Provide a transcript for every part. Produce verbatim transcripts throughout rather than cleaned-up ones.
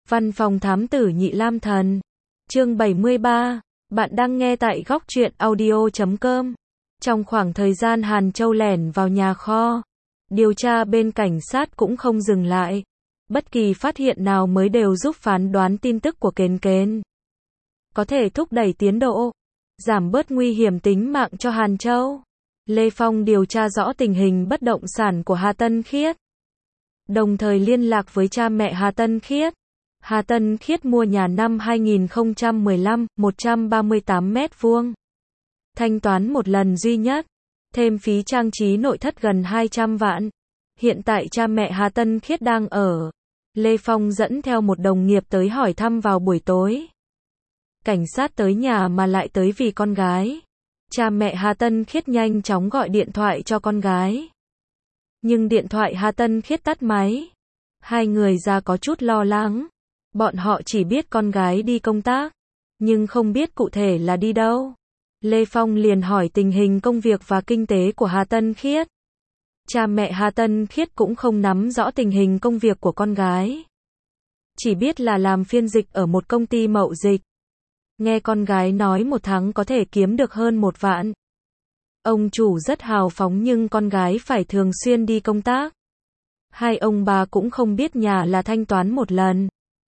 Văn phòng thám tử Nhị Lam Thần. Chương bảy mươi ba. Bạn đang nghe tại góc truyện audio chấm com. Trong khoảng thời gian Hàn Châu lẻn vào nhà kho, điều tra bên cảnh sát cũng không dừng lại. Bất kỳ phát hiện nào mới đều giúp phán đoán tin tức của Kền Kền. Có thể thúc đẩy tiến độ, giảm bớt nguy hiểm tính mạng cho Hàn Châu. Lê Phong điều tra rõ tình hình bất động sản của Hà Tân Khiết, đồng thời liên lạc với cha mẹ Hà Tân Khiết. Hà Tân Khiết mua nhà năm hai nghìn không trăm mười lăm, một trăm ba mươi tám mét vuông. Thanh toán một lần duy nhất, thêm phí trang trí nội thất gần hai trăm vạn. Hiện tại cha mẹ Hà Tân Khiết đang ở. Lê Phong dẫn theo một đồng nghiệp tới hỏi thăm vào buổi tối. Cảnh sát tới nhà mà lại tới vì con gái. Cha mẹ Hà Tân Khiết nhanh chóng gọi điện thoại cho con gái. Nhưng điện thoại Hà Tân Khiết tắt máy. Hai người già có chút lo lắng. Bọn họ chỉ biết con gái đi công tác, nhưng không biết cụ thể là đi đâu. Lê Phong liền hỏi tình hình công việc và kinh tế của Hà Tân Khiết. Cha mẹ Hà Tân Khiết cũng không nắm rõ tình hình công việc của con gái. Chỉ biết là làm phiên dịch ở một công ty mậu dịch. Nghe con gái nói một tháng có thể kiếm được hơn một vạn. Ông chủ rất hào phóng nhưng con gái phải thường xuyên đi công tác. Hai ông bà cũng không biết nhà là thanh toán một lần.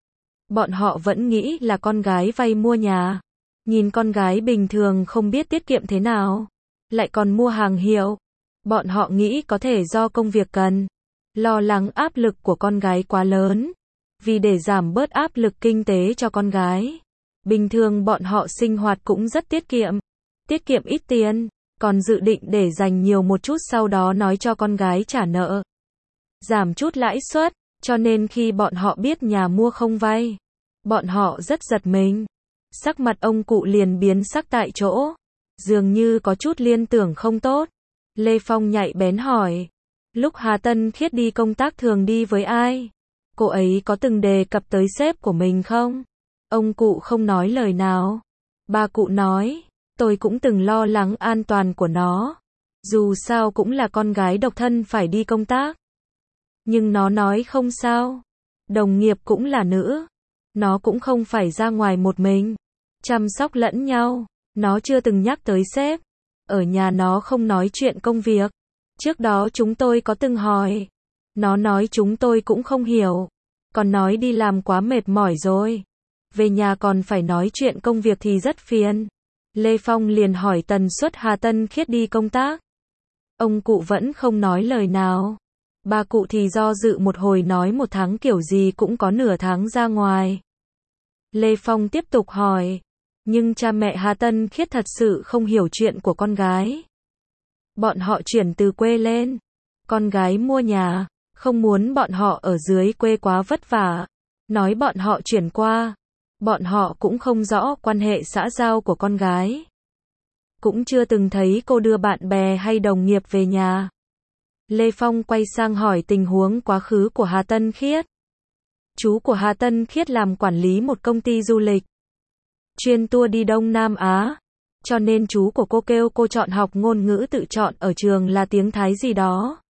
Bọn họ vẫn nghĩ là con gái vay mua nhà. Nhìn con gái bình thường không biết tiết kiệm thế nào, lại còn mua hàng hiệu. Bọn họ nghĩ có thể do công việc cần. Lo lắng áp lực của con gái quá lớn. Vì để giảm bớt áp lực kinh tế cho con gái, bình thường bọn họ sinh hoạt cũng rất tiết kiệm. Tiết kiệm ít tiền, còn dự định để dành nhiều một chút sau đó nói cho con gái trả nợ. Giảm chút lãi suất, cho nên khi bọn họ biết nhà mua không vay, bọn họ rất giật mình. Sắc mặt ông cụ liền biến sắc tại chỗ, dường như có chút liên tưởng không tốt. Lê Phong nhạy bén hỏi, lúc Hà Tân Khiết đi công tác thường đi với ai? Cô ấy có từng đề cập tới sếp của mình không? Ông cụ không nói lời nào. Bà cụ nói, tôi cũng từng lo lắng an toàn của nó. Dù sao cũng là con gái độc thân phải đi công tác. Nhưng nó nói không sao. Đồng nghiệp cũng là nữ. Nó cũng không phải ra ngoài một mình. Chăm sóc lẫn nhau. Nó chưa từng nhắc tới sếp. Ở nhà nó không nói chuyện công việc. Trước đó chúng tôi có từng hỏi. Nó nói chúng tôi cũng không hiểu. Còn nói đi làm quá mệt mỏi rồi. Về nhà còn phải nói chuyện công việc thì rất phiền. Lê Phong liền hỏi tần suất Hà Tân Khiết đi công tác. Ông cụ vẫn không nói lời nào. Bà cụ thì do dự một hồi nói một tháng kiểu gì cũng có nửa tháng ra ngoài. Lê Phong tiếp tục hỏi. Nhưng cha mẹ Hà Tân Khiết thật sự không hiểu chuyện của con gái. Bọn họ chuyển từ quê lên. Con gái mua nhà, không muốn bọn họ ở dưới quê quá vất vả. Nói bọn họ chuyển qua. Bọn họ cũng không rõ quan hệ xã giao của con gái. Cũng chưa từng thấy cô đưa bạn bè hay đồng nghiệp về nhà. Lê Phong quay sang hỏi tình huống quá khứ của Hà Tân Khiết. Chú của Hà Tân Khiết làm quản lý một công ty du lịch. Chuyên tour đi Đông Nam Á. Cho nên chú của cô kêu cô chọn học ngôn ngữ tự chọn ở trường là tiếng Thái gì đó.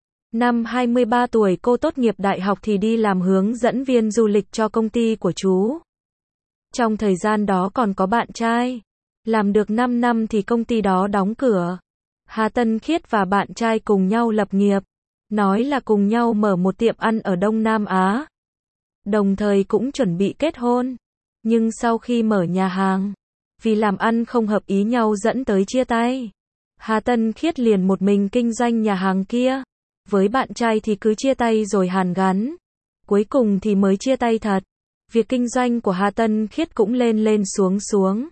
Năm hai mươi ba tuổi cô tốt nghiệp đại học thì đi làm hướng dẫn viên du lịch cho công ty của chú. Trong thời gian đó còn có bạn trai. Làm được năm năm thì công ty đó đóng cửa. Hà Tân Khiết và bạn trai cùng nhau lập nghiệp. Nói là cùng nhau mở một tiệm ăn ở Đông Nam Á. Đồng thời cũng chuẩn bị kết hôn. Nhưng sau khi mở nhà hàng, vì làm ăn không hợp ý nhau dẫn tới chia tay. Hà Tân Khiết liền một mình kinh doanh nhà hàng kia. Với bạn trai thì cứ chia tay rồi hàn gắn. Cuối cùng thì mới chia tay thật. Việc kinh doanh của Hà Tân Khiết cũng lên lên xuống xuống.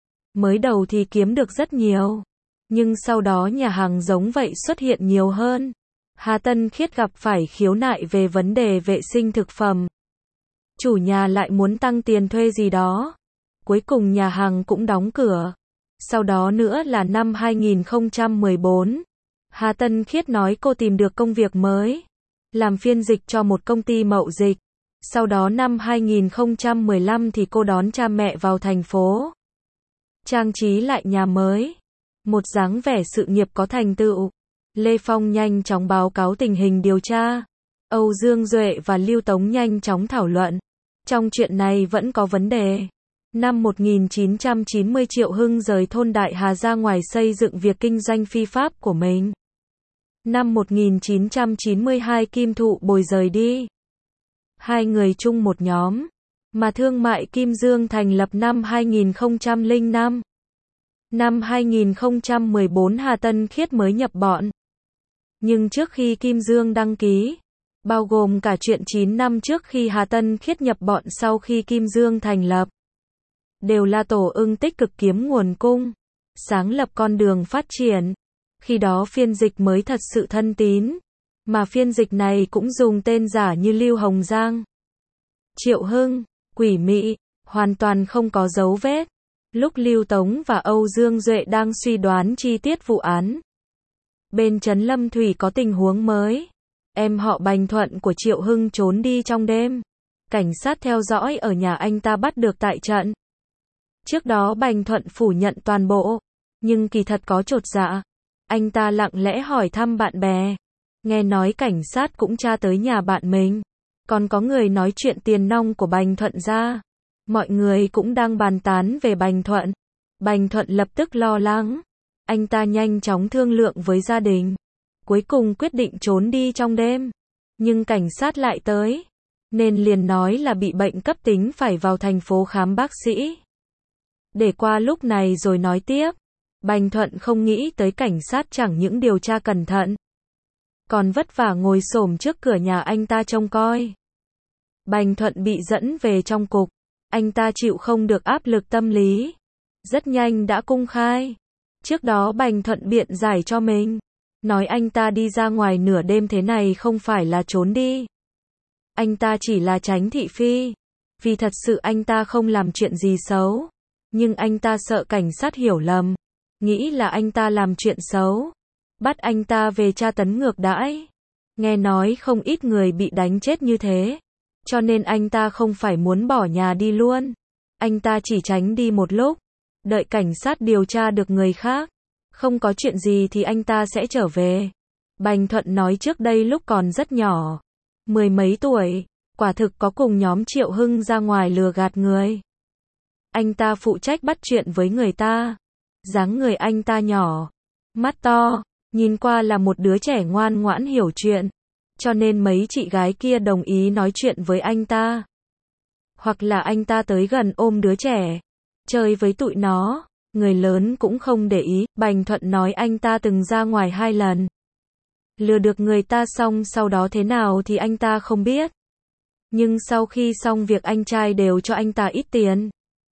Mới đầu thì kiếm được rất nhiều. Nhưng sau đó nhà hàng giống vậy xuất hiện nhiều hơn. Hà Tân Khiết gặp phải khiếu nại về vấn đề vệ sinh thực phẩm. Chủ nhà lại muốn tăng tiền thuê gì đó. Cuối cùng nhà hàng cũng đóng cửa. Sau đó nữa là năm hai nghìn không trăm mười bốn. Hà Tân Khiết nói cô tìm được công việc mới. Làm phiên dịch cho một công ty mậu dịch. Sau đó năm hai nghìn không trăm mười lăm thì cô đón cha mẹ vào thành phố. Trang trí lại nhà mới. Một dáng vẻ sự nghiệp có thành tựu. Lê Phong nhanh chóng báo cáo tình hình điều tra. Âu Dương Duệ và Lưu Tống nhanh chóng thảo luận. Trong chuyện này vẫn có vấn đề. Năm một nghìn chín trăm chín mươi Triệu Hưng rời thôn Đại Hà ra ngoài xây dựng việc kinh doanh phi pháp của mình. Năm một nghìn chín trăm chín mươi hai Kim Thụ Bồi rời đi. Hai người chung một nhóm, mà thương mại Kim Dương thành lập năm hai nghìn không trăm lẻ năm. Năm hai nghìn không trăm mười bốn Hà Tân Khiết mới nhập bọn. Nhưng trước khi Kim Dương đăng ký, bao gồm cả chuyện chín năm trước khi Hà Tân Khiết nhập bọn sau khi Kim Dương thành lập, đều là Tổ Ưng tích cực kiếm nguồn cung, sáng lập con đường phát triển. Khi đó phiên dịch mới thật sự thân tín, mà phiên dịch này cũng dùng tên giả như Lưu Hồng Giang, Triệu Hưng, Quỷ Mị, hoàn toàn không có dấu vết. Lúc Lưu Tống và Âu Dương Duệ đang suy đoán chi tiết vụ án, bên Trấn Lâm Thủy có tình huống mới. Em họ Bành Thuận của Triệu Hưng trốn đi trong đêm. Cảnh sát theo dõi ở nhà anh ta bắt được tại trận. Trước đó Bành Thuận phủ nhận toàn bộ, nhưng kỳ thật có chột dạ. Anh ta lặng lẽ hỏi thăm bạn bè. Nghe nói cảnh sát cũng tra tới nhà bạn mình. Còn có người nói chuyện tiền nong của Bành Thuận ra. Mọi người cũng đang bàn tán về Bành Thuận. Bành Thuận lập tức lo lắng. Anh ta nhanh chóng thương lượng với gia đình. Cuối cùng quyết định trốn đi trong đêm. Nhưng cảnh sát lại tới. Nên liền nói là bị bệnh cấp tính phải vào thành phố khám bác sĩ. Để qua lúc này rồi nói tiếp. Bành Thuận không nghĩ tới cảnh sát chẳng những điều tra cẩn thận, còn vất vả ngồi xổm trước cửa nhà anh ta trông coi. Bành Thuận bị dẫn về trong cục. Anh ta chịu không được áp lực tâm lý. Rất nhanh đã cung khai. Trước đó Bành Thuận biện giải cho mình. Nói anh ta đi ra ngoài nửa đêm thế này không phải là trốn đi. Anh ta chỉ là tránh thị phi. Vì thật sự anh ta không làm chuyện gì xấu. Nhưng anh ta sợ cảnh sát hiểu lầm. Nghĩ là anh ta làm chuyện xấu. Bắt anh ta về tra tấn ngược đãi. Nghe nói không ít người bị đánh chết như thế. Cho nên anh ta không phải muốn bỏ nhà đi luôn. Anh ta chỉ tránh đi một lúc. Đợi cảnh sát điều tra được người khác. Không có chuyện gì thì anh ta sẽ trở về. Bành Thuận nói trước đây lúc còn rất nhỏ. Mười mấy tuổi. Quả thực có cùng nhóm Triệu Hưng ra ngoài lừa gạt người. Anh ta phụ trách bắt chuyện với người ta. Dáng người anh ta nhỏ. Mắt to. Nhìn qua là một đứa trẻ ngoan ngoãn hiểu chuyện. Cho nên mấy chị gái kia đồng ý nói chuyện với anh ta. Hoặc là anh ta tới gần ôm đứa trẻ. Chơi với tụi nó. Người lớn cũng không để ý. Bành Thuận nói anh ta từng ra ngoài hai lần. Lừa được người ta xong sau đó thế nào thì anh ta không biết. Nhưng sau khi xong việc anh trai đều cho anh ta ít tiền.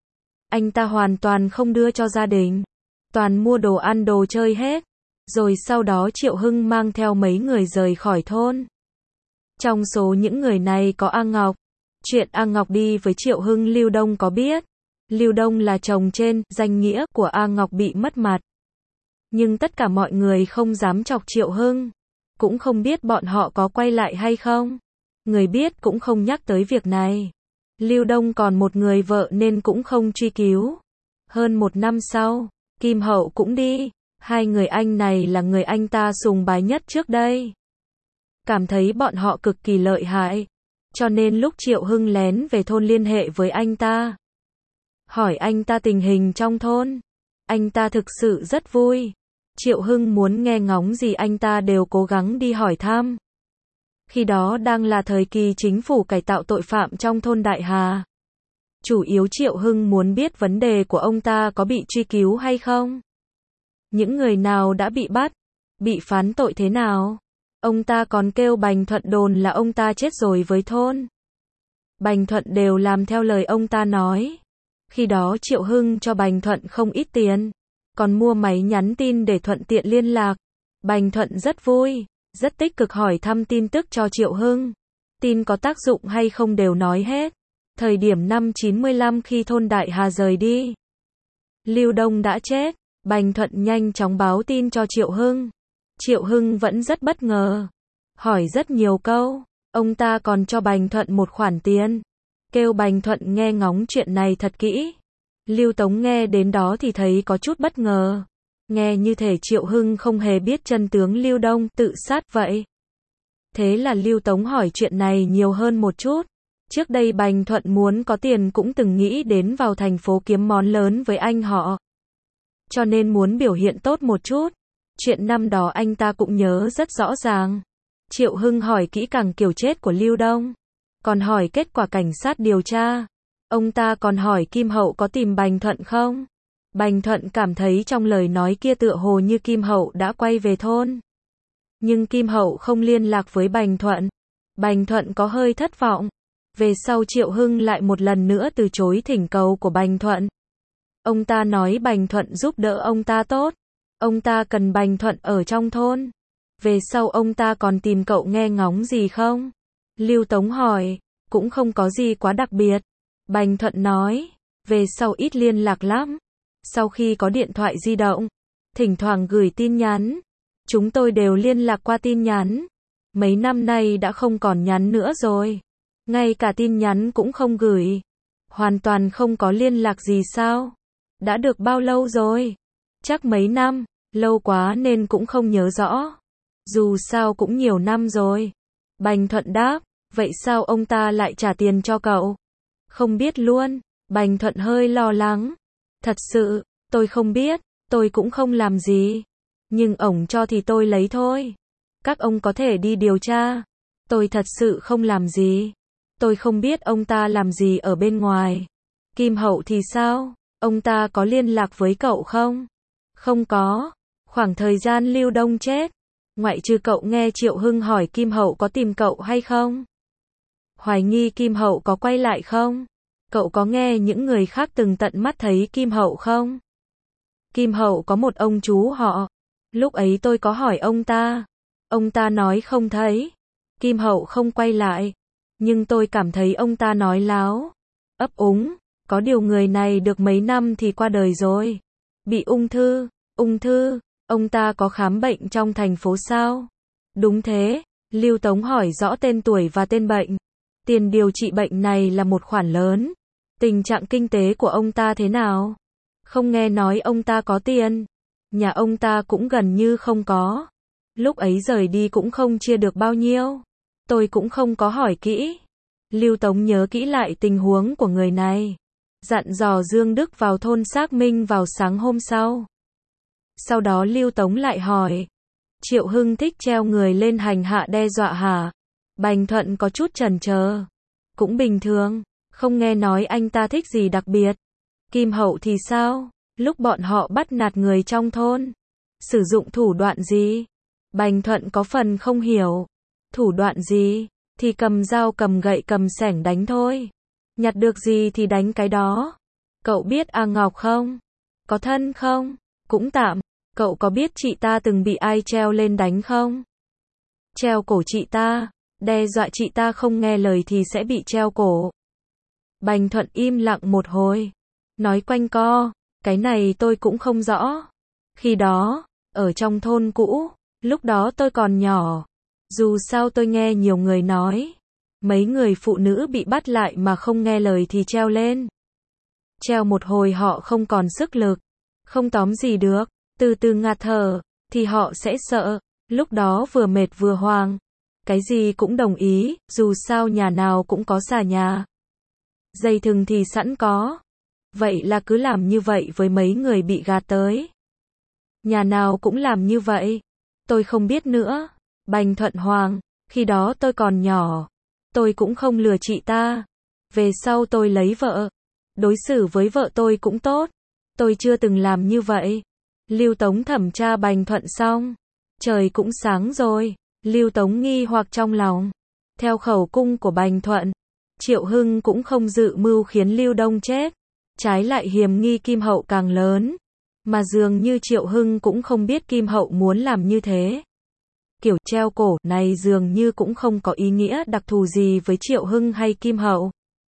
Anh ta hoàn toàn không đưa cho gia đình. Toàn mua đồ ăn đồ chơi hết. Rồi sau đó Triệu Hưng mang theo mấy người rời khỏi thôn. Trong số những người này có A Ngọc. Chuyện A Ngọc đi với Triệu Hưng Lưu Đông có biết. Lưu Đông là chồng trên, danh nghĩa của A Ngọc bị mất mặt. Nhưng tất cả mọi người không dám chọc Triệu Hưng. Cũng không biết bọn họ có quay lại hay không. Người biết cũng không nhắc tới việc này. Lưu Đông còn một người vợ nên cũng không truy cứu. Hơn một năm sau, Kim Hậu cũng đi. Hai người anh này là người anh ta sùng bái nhất trước đây. Cảm thấy bọn họ cực kỳ lợi hại. Cho nên lúc Triệu Hưng lén về thôn liên hệ với anh ta. Hỏi anh ta tình hình trong thôn. Anh ta thực sự rất vui. Triệu Hưng muốn nghe ngóng gì anh ta đều cố gắng đi hỏi thăm. Khi đó đang là thời kỳ chính phủ cải tạo tội phạm trong thôn Đại Hà. Chủ yếu Triệu Hưng muốn biết vấn đề của ông ta có bị truy cứu hay không. Những người nào đã bị bắt, bị phán tội thế nào. Ông ta còn kêu Bành Thuận đồn là ông ta chết rồi với thôn. Bành Thuận đều làm theo lời ông ta nói. Khi đó Triệu Hưng cho Bành Thuận không ít tiền. Còn mua máy nhắn tin để thuận tiện liên lạc. Bành Thuận rất vui, rất tích cực hỏi thăm tin tức cho Triệu Hưng. Tin có tác dụng hay không đều nói hết. Thời điểm năm chín mươi lăm khi thôn Đại Hà rời đi, Lưu Đông đã chết. Bành Thuận nhanh chóng báo tin cho Triệu Hưng. Triệu Hưng vẫn rất bất ngờ. Hỏi rất nhiều câu. Ông ta còn cho Bành Thuận một khoản tiền. Kêu Bành Thuận nghe ngóng chuyện này thật kỹ. Lưu Tống nghe đến đó thì thấy có chút bất ngờ. Nghe như thể Triệu Hưng không hề biết chân tướng Lưu Đông tự sát vậy. Thế là Lưu Tống hỏi chuyện này nhiều hơn một chút. Trước đây Bành Thuận muốn có tiền cũng từng nghĩ đến vào thành phố kiếm món lớn với anh họ. Cho nên muốn biểu hiện tốt một chút. Chuyện năm đó anh ta cũng nhớ rất rõ ràng. Triệu Hưng hỏi kỹ càng kiểu chết của Lưu Đông. Còn hỏi kết quả cảnh sát điều tra. Ông ta còn hỏi Kim Hậu có tìm Bành Thuận không? Bành Thuận cảm thấy trong lời nói kia tựa hồ như Kim Hậu đã quay về thôn. Nhưng Kim Hậu không liên lạc với Bành Thuận. Bành Thuận có hơi thất vọng. Về sau Triệu Hưng lại một lần nữa từ chối thỉnh cầu của Bành Thuận. Ông ta nói Bành Thuận giúp đỡ ông ta tốt. Ông ta cần Bành Thuận ở trong thôn. Về sau ông ta còn tìm cậu nghe ngóng gì không? Lưu Tống hỏi. Cũng không có gì quá đặc biệt. Bành Thuận nói. Về sau ít liên lạc lắm. Sau khi có điện thoại di động, thỉnh thoảng gửi tin nhắn. Chúng tôi đều liên lạc qua tin nhắn. Mấy năm nay đã không còn nhắn nữa rồi. Ngay cả tin nhắn cũng không gửi. Hoàn toàn không có liên lạc gì sao? Đã được bao lâu rồi? Chắc mấy năm, lâu quá nên cũng không nhớ rõ. Dù sao cũng nhiều năm rồi. Bành Thuận đáp, vậy sao ông ta lại trả tiền cho cậu? Không biết luôn. Bành Thuận hơi lo lắng. Thật sự, tôi không biết, tôi cũng không làm gì. Nhưng ổng cho thì tôi lấy thôi. Các ông có thể đi điều tra. Tôi thật sự không làm gì. Tôi không biết ông ta làm gì ở bên ngoài. Kim Hậu thì sao? Ông ta có liên lạc với cậu không? Không có. Khoảng thời gian Lưu Đông chết, ngoại trừ cậu nghe Triệu Hưng hỏi Kim Hậu có tìm cậu hay không? Hoài nghi Kim Hậu có quay lại không? Cậu có nghe những người khác từng tận mắt thấy Kim Hậu không? Kim Hậu có một ông chú họ. Lúc ấy tôi có hỏi ông ta. Ông ta nói không thấy. Kim Hậu không quay lại. Nhưng tôi cảm thấy ông ta nói láo. Ấp úng. Có điều người này được mấy năm thì qua đời rồi. Bị ung thư. Ung thư. Ông ta có khám bệnh trong thành phố sao? Đúng thế. Lưu Tống hỏi rõ tên tuổi và tên bệnh. Tiền điều trị bệnh này là một khoản lớn. Tình trạng kinh tế của ông ta thế nào? Không nghe nói ông ta có tiền. Nhà ông ta cũng gần như không có. Lúc ấy rời đi cũng không chia được bao nhiêu. Tôi cũng không có hỏi kỹ. Lưu Tống nhớ kỹ lại tình huống của người này. Dặn dò Dương Đức vào thôn xác minh vào sáng hôm sau. Sau đó Lưu Tống lại hỏi. Triệu Hưng thích treo người lên hành hạ đe dọa hả? Bành Thuận có chút chần chờ. Cũng bình thường. Không nghe nói anh ta thích gì đặc biệt. Kim Hậu thì sao? Lúc bọn họ bắt nạt người trong thôn, sử dụng thủ đoạn gì? Bành Thuận có phần không hiểu. Thủ đoạn gì? Thì cầm dao cầm gậy cầm xẻng đánh thôi. Nhặt được gì thì đánh cái đó. Cậu biết A Ngọc không? Có thân không? Cũng tạm. Cậu có biết chị ta từng bị ai treo lên đánh không? Treo cổ chị ta. Đe dọa chị ta không nghe lời thì sẽ bị treo cổ. Bành Thuận im lặng một hồi. Nói quanh co. Cái này tôi cũng không rõ. Khi đó, ở trong thôn cũ, lúc đó tôi còn nhỏ. Dù sao tôi nghe nhiều người nói. Mấy người phụ nữ bị bắt lại mà không nghe lời thì treo lên. Treo một hồi họ không còn sức lực. Không tóm gì được. Từ từ ngạt thở. Thì họ sẽ sợ. Lúc đó vừa mệt vừa hoang. Cái gì cũng đồng ý. Dù sao nhà nào cũng có xà nhà. Dây thừng thì sẵn có. Vậy là cứ làm như vậy với mấy người bị gạt tới. Nhà nào cũng làm như vậy. Tôi không biết nữa. Bành Thuận Hoàng. Khi đó tôi còn nhỏ. Tôi cũng không lừa chị ta. Về sau tôi lấy vợ. Đối xử với vợ tôi cũng tốt. Tôi chưa từng làm như vậy. Lưu Tống thẩm tra Bành Thuận xong. Trời cũng sáng rồi. Lưu Tống nghi hoặc trong lòng. Theo khẩu cung của Bành Thuận, Triệu Hưng cũng không dự mưu khiến Lưu Đông chết. Trái lại hiềm nghi Kim Hậu càng lớn. Mà dường như Triệu Hưng cũng không biết Kim Hậu muốn làm như thế. Kiểu treo cổ này dường như cũng không có ý nghĩa đặc thù gì với Triệu Hưng hay Kim Hậu.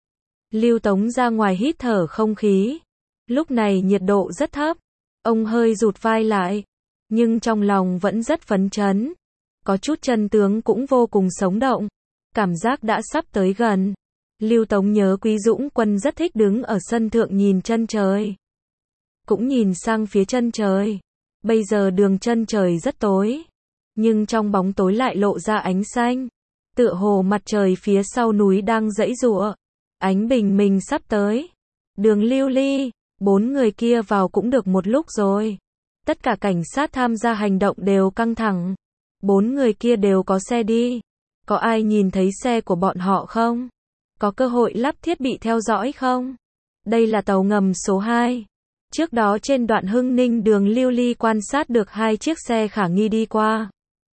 Lưu Tống ra ngoài hít thở không khí. Lúc này nhiệt độ rất thấp. Ông hơi rụt vai lại. Nhưng trong lòng vẫn rất phấn chấn. Có chút chân tướng cũng vô cùng sống động. Cảm giác đã sắp tới gần. Lưu Tống nhớ Quý Dũng Quân rất thích đứng ở sân thượng nhìn chân trời. Cũng nhìn sang phía chân trời. Bây giờ đường chân trời rất tối. Nhưng trong bóng tối lại lộ ra ánh xanh. Tựa hồ mặt trời phía sau núi đang giãy giụa. Ánh bình minh sắp tới. Đường Lưu Ly, bốn người kia vào cũng được một lúc rồi. Tất cả cảnh sát tham gia hành động đều căng thẳng. Bốn người kia đều có xe đi. Có ai nhìn thấy xe của bọn họ không? Có cơ hội lắp thiết bị theo dõi không? Đây là tàu ngầm số hai. Trước đó trên đoạn Hưng Ninh đường Lưu Ly quan sát được hai chiếc xe khả nghi đi qua.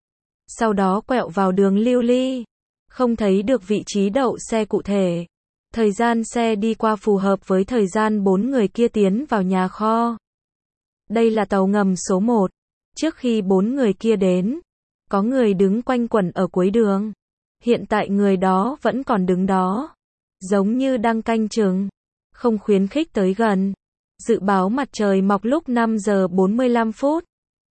Sau đó quẹo vào đường Lưu Ly. Không thấy được vị trí đậu xe cụ thể. Thời gian xe đi qua phù hợp với thời gian bốn người kia tiến vào nhà kho. Đây là tàu ngầm số một. Trước khi bốn người kia đến, có người đứng quanh quẩn ở cuối đường. Hiện tại người đó vẫn còn đứng đó. Giống như đang canh chừng. Không khuyến khích tới gần. Dự báo mặt trời mọc lúc năm giờ bốn mươi lăm phút.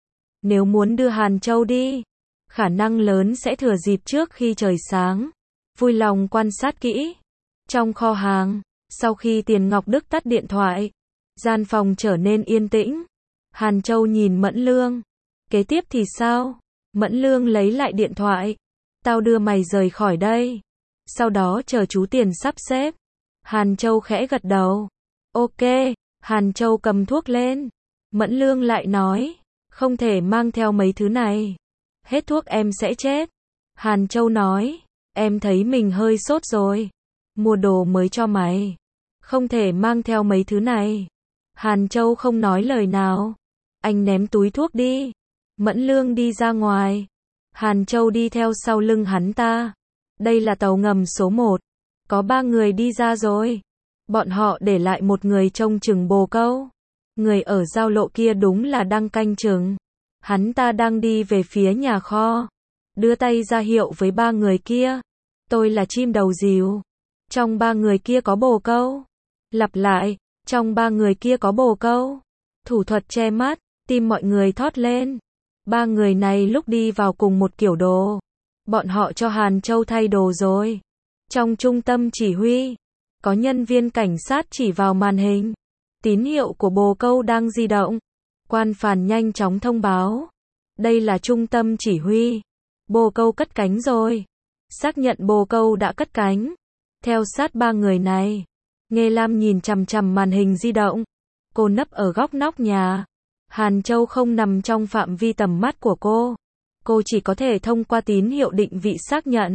Nếu muốn đưa Hàn Châu đi, khả năng lớn sẽ thừa dịp trước khi trời sáng. Vui lòng quan sát kỹ. Trong kho hàng, sau khi Tiền Ngọc Đức tắt điện thoại, gian phòng trở nên yên tĩnh. Hàn Châu nhìn Mẫn Lương. Kế tiếp thì sao? Mẫn Lương lấy lại điện thoại. Tao đưa mày rời khỏi đây. Sau đó chờ chú Tiền sắp xếp. Hàn Châu khẽ gật đầu. Ok. Hàn Châu cầm thuốc lên. Mẫn Lương lại nói. Không thể mang theo mấy thứ này. Hết thuốc em sẽ chết. Hàn Châu nói. Em thấy mình hơi sốt rồi. Mua đồ mới cho mày. Không thể mang theo mấy thứ này. Hàn Châu không nói lời nào. Anh ném túi thuốc đi. Mẫn Lương đi ra ngoài. Hàn Châu đi theo sau lưng hắn ta. Đây là tàu ngầm số một. Có ba người đi ra rồi. Bọn họ để lại một người trông chừng bồ câu. Người ở giao lộ kia đúng là đang canh chừng. Hắn ta đang đi về phía nhà kho. Đưa tay ra hiệu với ba người kia. Tôi là chim đầu rìu. Trong ba người kia có bồ câu. Lặp lại. Trong ba người kia có bồ câu. Thủ thuật che mắt. Tim mọi người thót lên. Ba người này lúc đi vào cùng một kiểu đồ. Bọn họ cho Hàn Châu thay đồ rồi. Trong trung tâm chỉ huy, có nhân viên cảnh sát chỉ vào màn hình. Tín hiệu của bồ câu đang di động. Quan phàn nhanh chóng thông báo. Đây là trung tâm chỉ huy. Bồ câu cất cánh rồi. Xác nhận bồ câu đã cất cánh. Theo sát ba người này. Nghê Lam nhìn chằm chằm màn hình di động. Cô nấp ở góc nóc nhà. Hàn Châu không nằm trong phạm vi tầm mắt của cô. Cô chỉ có thể thông qua tín hiệu định vị xác nhận.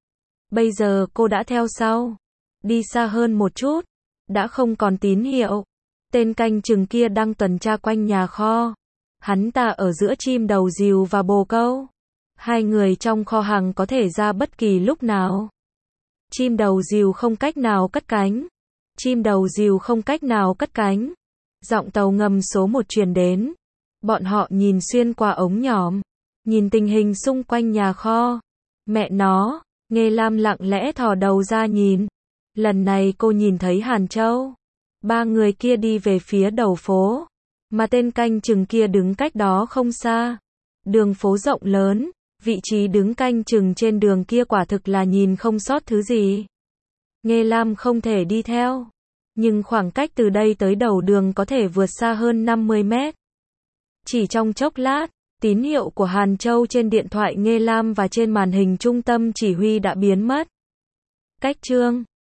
Bây giờ cô đã theo sau. Đi xa hơn một chút. Đã không còn tín hiệu. Tên canh chừng kia đang tuần tra quanh nhà kho. Hắn ta ở giữa chim đầu rìu và bồ câu. Hai người trong kho hàng có thể ra bất kỳ lúc nào. Chim đầu rìu không cách nào cất cánh. Chim đầu rìu không cách nào cất cánh. Giọng tàu ngầm số một truyền đến. Bọn họ nhìn xuyên qua ống nhòm. Nhìn tình hình xung quanh nhà kho. Mẹ nó, Nghê Lam lặng lẽ thò đầu ra nhìn. Lần này cô nhìn thấy Hàn Châu. Ba người kia đi về phía đầu phố. Mà tên canh chừng kia đứng cách đó không xa. Đường phố rộng lớn. Vị trí đứng canh chừng trên đường kia quả thực là nhìn không sót thứ gì. Nghê Lam không thể đi theo. Nhưng khoảng cách từ đây tới đầu đường có thể vượt xa hơn năm mươi mét. Chỉ trong chốc lát, tín hiệu của Hàn Châu trên điện thoại Nghê Lam và trên màn hình trung tâm chỉ huy đã biến mất. Cách chương